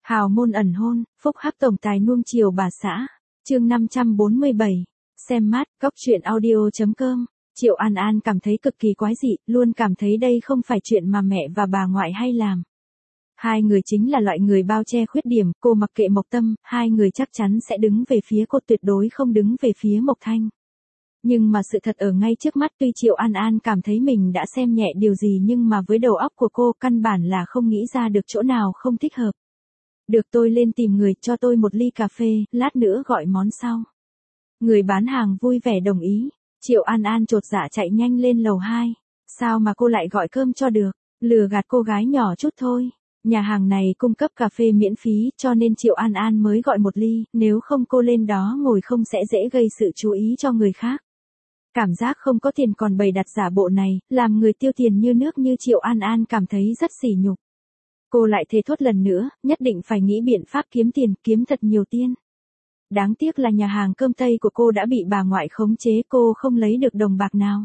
Hào môn ẩn hôn, phúc hắc tổng tài nuông chiều bà xã. Chương 547. Xem mát, góc truyện audio.com. Triệu An An cảm thấy cực kỳ quái dị, luôn cảm thấy đây không phải chuyện mà mẹ và bà ngoại hay làm. Hai người chính là loại người bao che khuyết điểm, cô mặc kệ Mộc Tâm, hai người chắc chắn sẽ đứng về phía cô, tuyệt đối không đứng về phía Mộc Thanh. Nhưng mà sự thật ở ngay trước mắt, tuy Triệu An An cảm thấy mình đã xem nhẹ điều gì nhưng mà với đầu óc của cô căn bản là không nghĩ ra được chỗ nào không thích hợp. Được, tôi lên tìm người, cho tôi một ly cà phê, lát nữa gọi món sau. Người bán hàng vui vẻ đồng ý. Triệu An An chột dạ chạy nhanh lên lầu 2. Sao mà cô lại gọi cơm cho được? Lừa gạt cô gái nhỏ chút thôi. Nhà hàng này cung cấp cà phê miễn phí cho nên Triệu An An mới gọi một ly, nếu không cô lên đó ngồi không sẽ dễ gây sự chú ý cho người khác. Cảm giác không có tiền còn bày đặt giả bộ này, làm người tiêu tiền như nước như Triệu An An cảm thấy rất sỉ nhục. Cô lại thề thốt lần nữa, nhất định phải nghĩ biện pháp kiếm tiền, kiếm thật nhiều tiền. Đáng tiếc là nhà hàng cơm Tây của cô đã bị bà ngoại khống chế, cô không lấy được đồng bạc nào.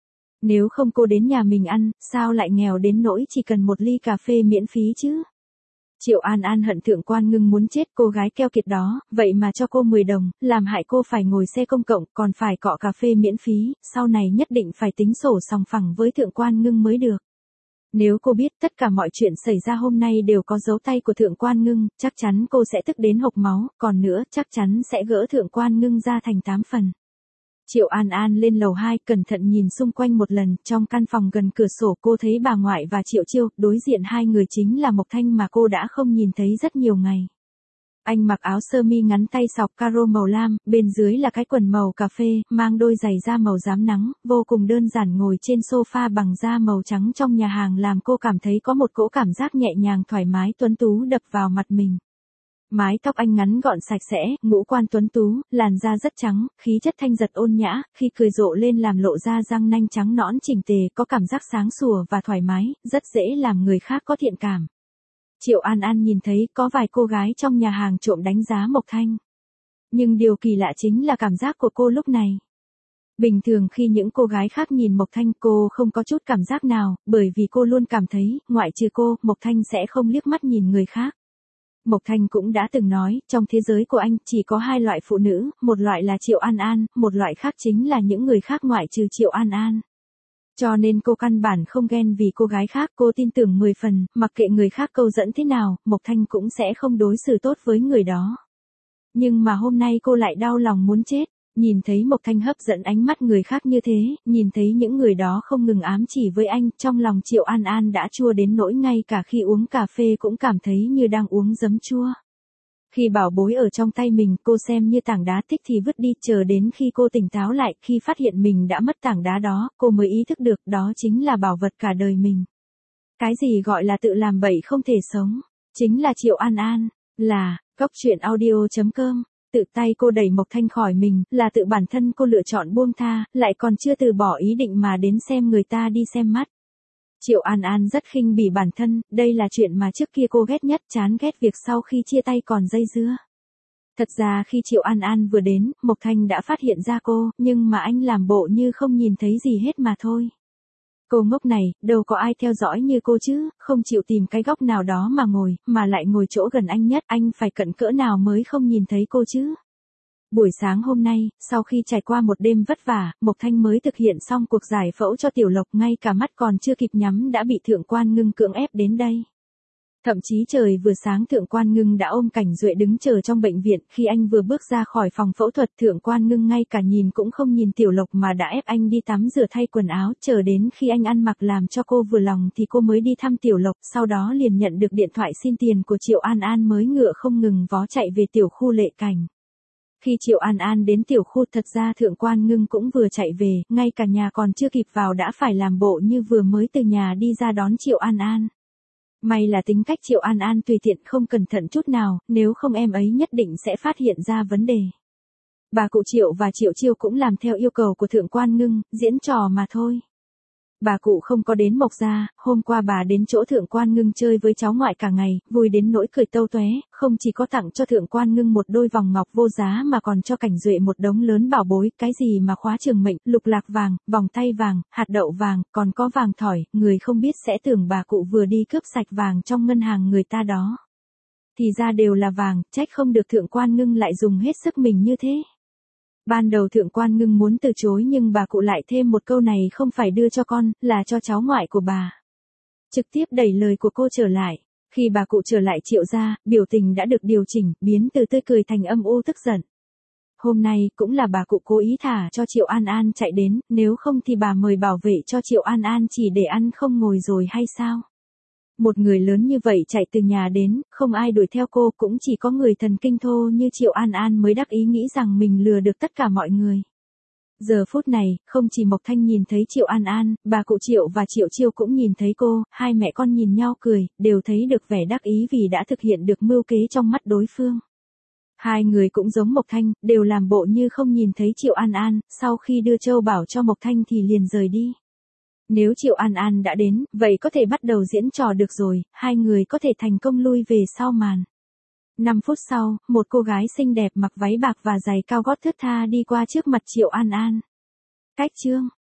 Nếu không cô đến nhà mình ăn, sao lại nghèo đến nỗi chỉ cần một ly cà phê miễn phí chứ? Triệu An An hận Thượng Quan Ngưng muốn chết, cô gái keo kiệt đó, vậy mà cho cô 10 đồng, làm hại cô phải ngồi xe công cộng, còn phải cọ cà phê miễn phí, sau này nhất định phải tính sổ sòng phẳng với Thượng Quan Ngưng mới được. Nếu cô biết tất cả mọi chuyện xảy ra hôm nay đều có dấu tay của Thượng Quan Ngưng, chắc chắn cô sẽ tức đến hộc máu, còn nữa chắc chắn sẽ gỡ Thượng Quan Ngưng ra thành 8 phần. Triệu An An lên lầu 2, cẩn thận nhìn xung quanh một lần, trong căn phòng gần cửa sổ cô thấy bà ngoại và Triệu Chiêu, đối diện hai người chính là Mộc Thanh mà cô đã không nhìn thấy rất nhiều ngày. Anh mặc áo sơ mi ngắn tay sọc caro màu lam, bên dưới là cái quần màu cà phê, mang đôi giày da màu rám nắng, vô cùng đơn giản ngồi trên sofa bằng da màu trắng trong nhà hàng làm cô cảm thấy có một cỗ cảm giác nhẹ nhàng thoải mái tuấn tú đập vào mặt mình. Mái tóc anh ngắn gọn sạch sẽ, ngũ quan tuấn tú, làn da rất trắng, khí chất thanh giật ôn nhã, khi cười rộ lên làm lộ ra răng nanh trắng nõn chỉnh tề, có cảm giác sáng sủa và thoải mái, rất dễ làm người khác có thiện cảm. Triệu An An nhìn thấy có vài cô gái trong nhà hàng trộm đánh giá Mộc Thanh. Nhưng điều kỳ lạ chính là cảm giác của cô lúc này. Bình thường khi những cô gái khác nhìn Mộc Thanh cô không có chút cảm giác nào, bởi vì cô luôn cảm thấy, ngoại trừ cô, Mộc Thanh sẽ không liếc mắt nhìn người khác. Mộc Thanh cũng đã từng nói, trong thế giới của anh chỉ có hai loại phụ nữ, một loại là Triệu An An, một loại khác chính là những người khác ngoại trừ Triệu An An. Cho nên cô căn bản không ghen vì cô gái khác, cô tin tưởng 10 phần, mặc kệ người khác câu dẫn thế nào, Mộc Thanh cũng sẽ không đối xử tốt với người đó. Nhưng mà hôm nay cô lại đau lòng muốn chết, nhìn thấy Mộc Thanh hấp dẫn ánh mắt người khác như thế, nhìn thấy những người đó không ngừng ám chỉ với anh, trong lòng Triệu An An đã chua đến nỗi ngay cả khi uống cà phê cũng cảm thấy như đang uống giấm chua. Khi bảo bối ở trong tay mình cô xem như tảng đá, thích thì vứt đi, chờ đến khi cô tỉnh táo lại, khi phát hiện mình đã mất tảng đá đó, cô mới ý thức được đó chính là bảo vật cả đời mình. Cái gì gọi là tự làm bậy không thể sống, chính là Triệu An An, là, góc truyện audio.com. Tự tay cô đẩy Mộc Thanh khỏi mình, là tự bản thân cô lựa chọn buông tha, lại còn chưa từ bỏ ý định mà đến xem người ta đi xem mắt. Triệu An An rất khinh bỉ bản thân, đây là chuyện mà trước kia cô ghét nhất, chán ghét việc sau khi chia tay còn dây dưa. Thật ra khi Triệu An An vừa đến, Mộc Thanh đã phát hiện ra cô, nhưng mà anh làm bộ như không nhìn thấy gì hết mà thôi. Cô ngốc này, đâu có ai theo dõi như cô chứ, không chịu tìm cái góc nào đó mà ngồi, mà lại ngồi chỗ gần anh nhất, anh phải cận cỡ nào mới không nhìn thấy cô chứ. Buổi sáng hôm nay, sau khi trải qua một đêm vất vả, Mộc Thanh mới thực hiện xong cuộc giải phẫu cho Tiểu Lộc, ngay cả mắt còn chưa kịp nhắm đã bị Thượng Quan Ngưng cưỡng ép đến đây. Thậm chí trời vừa sáng Thượng Quan Ngưng đã ôm Cảnh Duệ đứng chờ trong bệnh viện, khi anh vừa bước ra khỏi phòng phẫu thuật Thượng Quan Ngưng ngay cả nhìn cũng không nhìn Tiểu Lộc mà đã ép anh đi tắm rửa thay quần áo, chờ đến khi anh ăn mặc làm cho cô vừa lòng thì cô mới đi thăm Tiểu Lộc, sau đó liền nhận được điện thoại xin tiền của Triệu An An mới ngựa không ngừng vó chạy về tiểu khu Lệ Cảnh. Khi Triệu An An đến tiểu khu thật ra Thượng Quan Ngưng cũng vừa chạy về, ngay cả nhà còn chưa kịp vào đã phải làm bộ như vừa mới từ nhà đi ra đón Triệu An An. May là tính cách Triệu An An tùy tiện không cẩn thận chút nào, nếu không em ấy nhất định sẽ phát hiện ra vấn đề. Bà cụ Triệu và Triệu Chiêu cũng làm theo yêu cầu của Thượng Quan Ngưng, diễn trò mà thôi. Bà cụ không có đến Mộc gia, hôm qua bà đến chỗ Thượng Quan Ngưng chơi với cháu ngoại cả ngày, vui đến nỗi cười tâu tóe, không chỉ có tặng cho Thượng Quan Ngưng một đôi vòng ngọc vô giá mà còn cho Cảnh Duệ một đống lớn bảo bối, cái gì mà khóa trường mệnh, lục lạc vàng, vòng tay vàng, hạt đậu vàng, còn có vàng thỏi, người không biết sẽ tưởng bà cụ vừa đi cướp sạch vàng trong ngân hàng người ta đó. Thì ra đều là vàng, trách không được Thượng Quan Ngưng lại dùng hết sức mình như thế. Ban đầu Thượng Quan Ngưng muốn từ chối nhưng bà cụ lại thêm một câu này không phải đưa cho con, là cho cháu ngoại của bà. Trực tiếp đẩy lời của cô trở lại. Khi bà cụ trở lại Triệu gia, biểu tình đã được điều chỉnh, biến từ tươi cười thành âm u tức giận. Hôm nay cũng là bà cụ cố ý thả cho Triệu An An chạy đến, nếu không thì bà mời bảo vệ cho Triệu An An chỉ để ăn không ngồi rồi hay sao? Một người lớn như vậy chạy từ nhà đến, không ai đuổi theo cô, cũng chỉ có người thần kinh thô như Triệu An An mới đắc ý nghĩ rằng mình lừa được tất cả mọi người. Giờ phút này, không chỉ Mộc Thanh nhìn thấy Triệu An An, bà cụ Triệu và Triệu Chiêu cũng nhìn thấy cô, hai mẹ con nhìn nhau cười, đều thấy được vẻ đắc ý vì đã thực hiện được mưu kế trong mắt đối phương. Hai người cũng giống Mộc Thanh, đều làm bộ như không nhìn thấy Triệu An An, sau khi đưa châu bảo cho Mộc Thanh thì liền rời đi. Nếu Triệu An An đã đến, vậy có thể bắt đầu diễn trò được rồi, hai người có thể thành công lui về sau màn. 5 phút sau, một cô gái xinh đẹp mặc váy bạc và giày cao gót thướt tha đi qua trước mặt Triệu An An. Cách chương